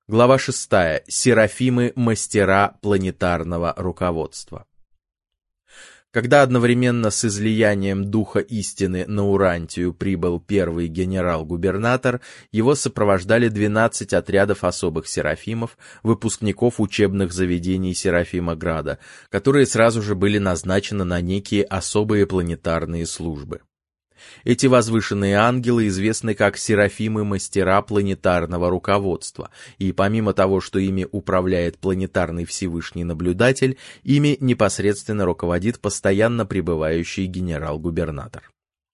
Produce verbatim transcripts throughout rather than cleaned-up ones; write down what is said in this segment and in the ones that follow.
Глава шестая. Серафимы-мастера планетарного руководства. Когда одновременно с излиянием Духа Истины на Урантию прибыл первый генерал-губернатор, его сопровождали двенадцать отрядов особых серафимов, выпускников учебных заведений Серафимограда, которые сразу же были назначены на некие особые планетарные службы. Эти возвышенные ангелы известны как серафимы-мастера планетарного руководства, и помимо того, что ими управляет планетарный Всевышний Наблюдатель, ими непосредственно руководит постоянно пребывающий генерал-губернатор.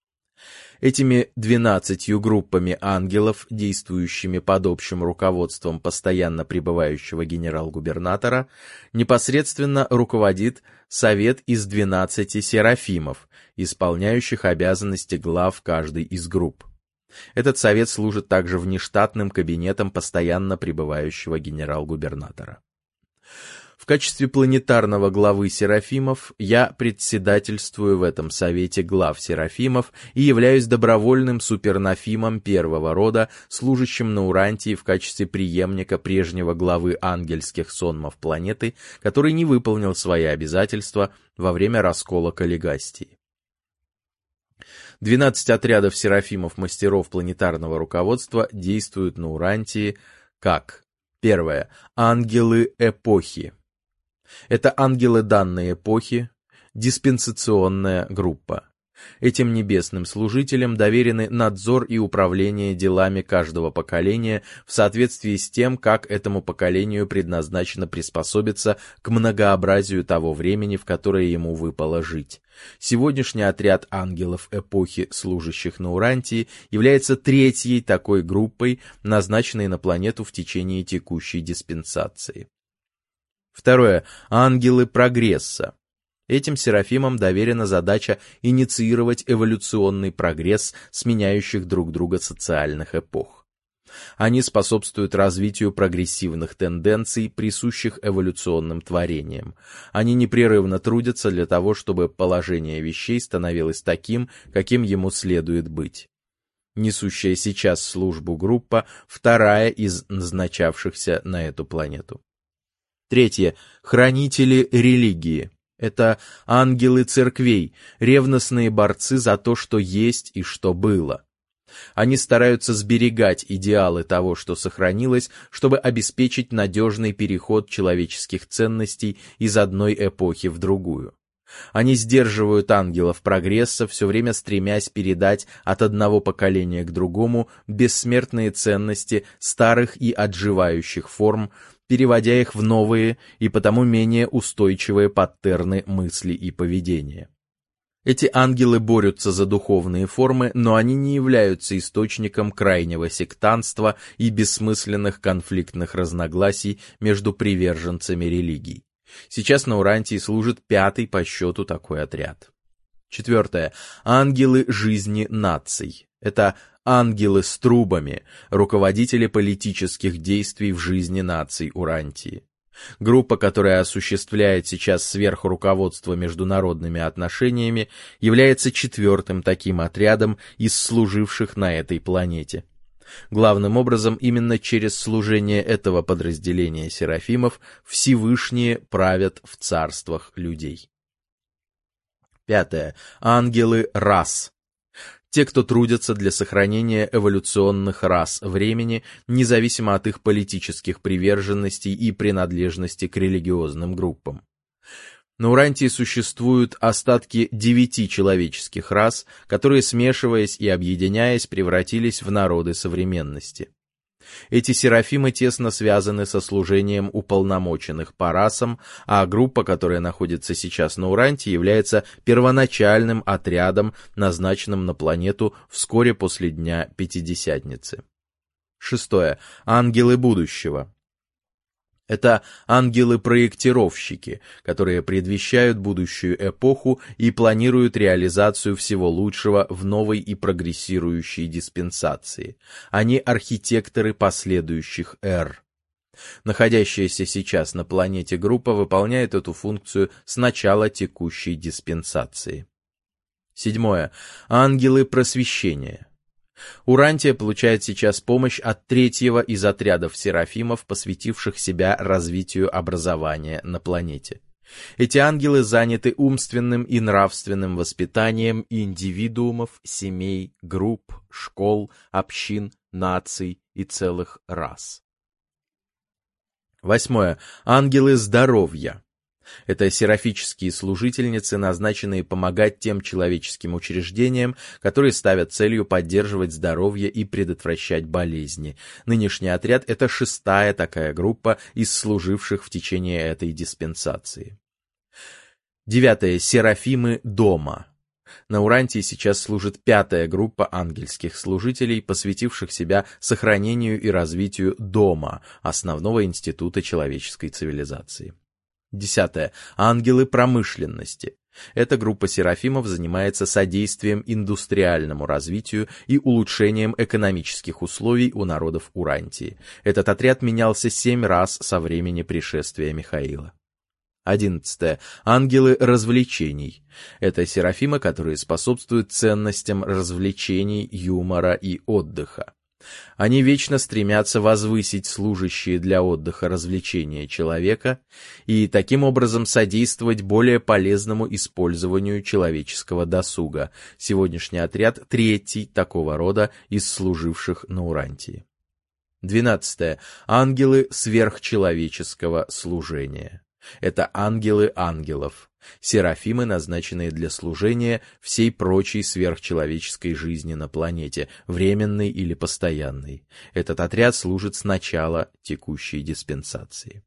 Этими двенадцатью группами ангелов, действующими под общим руководством постоянно пребывающего генерал-губернатора, непосредственно руководит совет из двенадцати серафимов, исполняющих обязанности глав каждой из групп. Этот совет служит также внештатным кабинетом постоянно пребывающего генерал-губернатора. В качестве планетарного главы серафимов я председательствую в этом совете глав серафимов и являюсь добровольным супернафимом первого рода, служащим на Урантии в качестве преемника прежнего главы ангельских сонмов планеты, который не выполнил свои обязательства во время раскола Каллигастии. двенадцать отрядов серафимов-мастеров планетарного руководства действуют на Урантии как: первое. Ангелы эпохи. Это ангелы данной эпохи, диспенсационная группа. Этим небесным служителям доверены надзор и управление делами каждого поколения в соответствии с тем, как этому поколению предназначено приспособиться к многообразию того времени, в которое ему выпало жить. Сегодняшний отряд ангелов эпохи, служащих на Урантии, является третьей такой группой, назначенной на планету в течение текущей диспенсации. Второе. Ангелы прогресса. Этим серафимам доверена задача инициировать эволюционный прогресс сменяющих друг друга социальных эпох. Они способствуют развитию прогрессивных тенденций, присущих эволюционным творениям. Они непрерывно трудятся для того, чтобы положение вещей становилось таким, каким ему следует быть. Несущая сейчас службу группа – вторая из назначавшихся на эту планету. Третье. Хранители религии. Это ангелы церквей, ревностные борцы за то, что есть и что было. Они стараются сберегать идеалы того, что сохранилось, чтобы обеспечить надежный переход человеческих ценностей из одной эпохи в другую. Они сдерживают ангелов прогресса, все время стремясь передать от одного поколения к другому бессмертные ценности старых и отживающих форм, переводя их в новые и потому менее устойчивые паттерны мысли и поведения. Эти ангелы борются за духовные формы, но они не являются источником крайнего сектантства и бессмысленных конфликтных разногласий между приверженцами религий. Сейчас на Урантии служит пятый по счету такой отряд. Четвертое. Ангелы жизни наций. Это ангелы с трубами, руководители политических действий в жизни наций Урантии. Группа, которая осуществляет сейчас сверхруководство международными отношениями, является четвертым таким отрядом из служивших на этой планете. Главным образом, именно через служение этого подразделения серафимов Всевышние правят в царствах людей. Пятое. Ангелы рас. Те, кто трудятся для сохранения эволюционных рас времени, независимо от их политических приверженностей и принадлежности к религиозным группам. На Урантии существуют остатки девяти человеческих рас, которые, смешиваясь и объединяясь, превратились в народы современности. Эти серафимы тесно связаны со служением уполномоченных по расам, а группа, которая находится сейчас на Урантии, является первоначальным отрядом, назначенным на планету вскоре после Дня Пятидесятницы. Шестое. Ангелы будущего. Это ангелы-проектировщики, которые предвещают будущую эпоху и планируют реализацию всего лучшего в новой и прогрессирующей диспенсации. Они архитекторы последующих эр. Находящаяся сейчас на планете группа выполняет эту функцию с начала текущей диспенсации. Седьмое. Ангелы просвещения. Урантия получает сейчас помощь от третьего из отрядов серафимов, посвятивших себя развитию образования на планете. Эти ангелы заняты умственным и нравственным воспитанием индивидуумов, семей, групп, школ, общин, наций и целых рас. Восьмое. Ангелы здоровья. Это серафические служительницы, назначенные помогать тем человеческим учреждениям, которые ставят целью поддерживать здоровье и предотвращать болезни. Нынешний отряд — это шестая такая группа из служивших в течение этой диспенсации. Девятое. Серафимы дома. На Урантии сейчас служит пятая группа ангельских служителей, посвятивших себя сохранению и развитию дома, основного института человеческой цивилизации. Десятое. Ангелы промышленности. Эта группа серафимов занимается содействием индустриальному развитию и улучшением экономических условий у народов Урантии. Этот отряд менялся семь раз со времени пришествия Михаила. Одиннадцатое. Ангелы развлечений. Это серафимы, которые способствуют ценностям развлечений, юмора и отдыха. Они вечно стремятся возвысить служащие для отдыха развлечения человека и таким образом содействовать более полезному использованию человеческого досуга. Сегодняшний отряд — третий такого рода из служивших на Урантии. Двенадцатое. Ангелы сверхчеловеческого служения. Это ангелы ангелов, серафимы, назначенные для служения всей прочей сверхчеловеческой жизни на планете, временной или постоянной. Этот отряд служит с начала текущей диспенсации.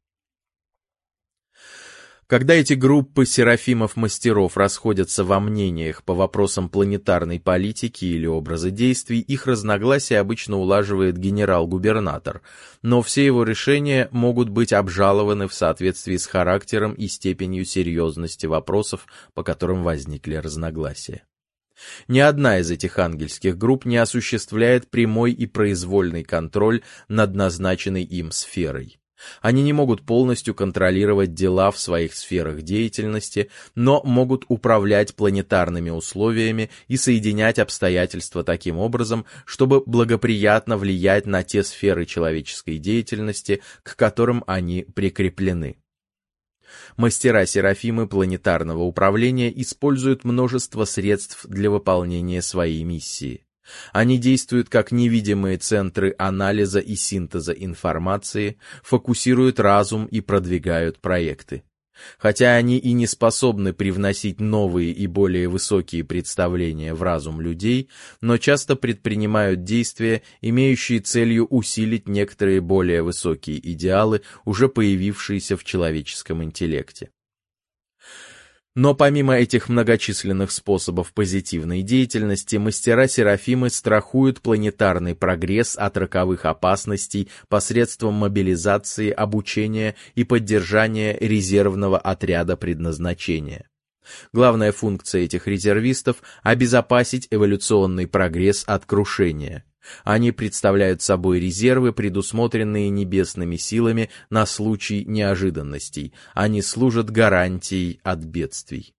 Когда эти группы серафимов-мастеров расходятся во мнениях по вопросам планетарной политики или образа действий, их разногласия обычно улаживает генерал-губернатор, но все его решения могут быть обжалованы в соответствии с характером и степенью серьезности вопросов, по которым возникли разногласия. Ни одна из этих ангельских групп не осуществляет прямой и произвольный контроль над назначенной им сферой. Они не могут полностью контролировать дела в своих сферах деятельности, но могут управлять планетарными условиями и соединять обстоятельства таким образом, чтобы благоприятно влиять на те сферы человеческой деятельности, к которым они прикреплены. Мастера-серафимы планетарного управления используют множество средств для выполнения своей миссии. Они действуют как невидимые центры анализа и синтеза информации, фокусируют разум и продвигают проекты. Хотя они и не способны привносить новые и более высокие представления в разум людей, но часто предпринимают действия, имеющие целью усилить некоторые более высокие идеалы, уже появившиеся в человеческом интеллекте. Но помимо этих многочисленных способов позитивной деятельности, мастера-серафимы страхуют планетарный прогресс от роковых опасностей посредством мобилизации, обучения и поддержания резервного отряда предназначения. Главная функция этих резервистов – обезопасить эволюционный прогресс от крушения. Они представляют собой резервы, предусмотренные небесными силами на случай неожиданностей. Они служат гарантией от бедствий.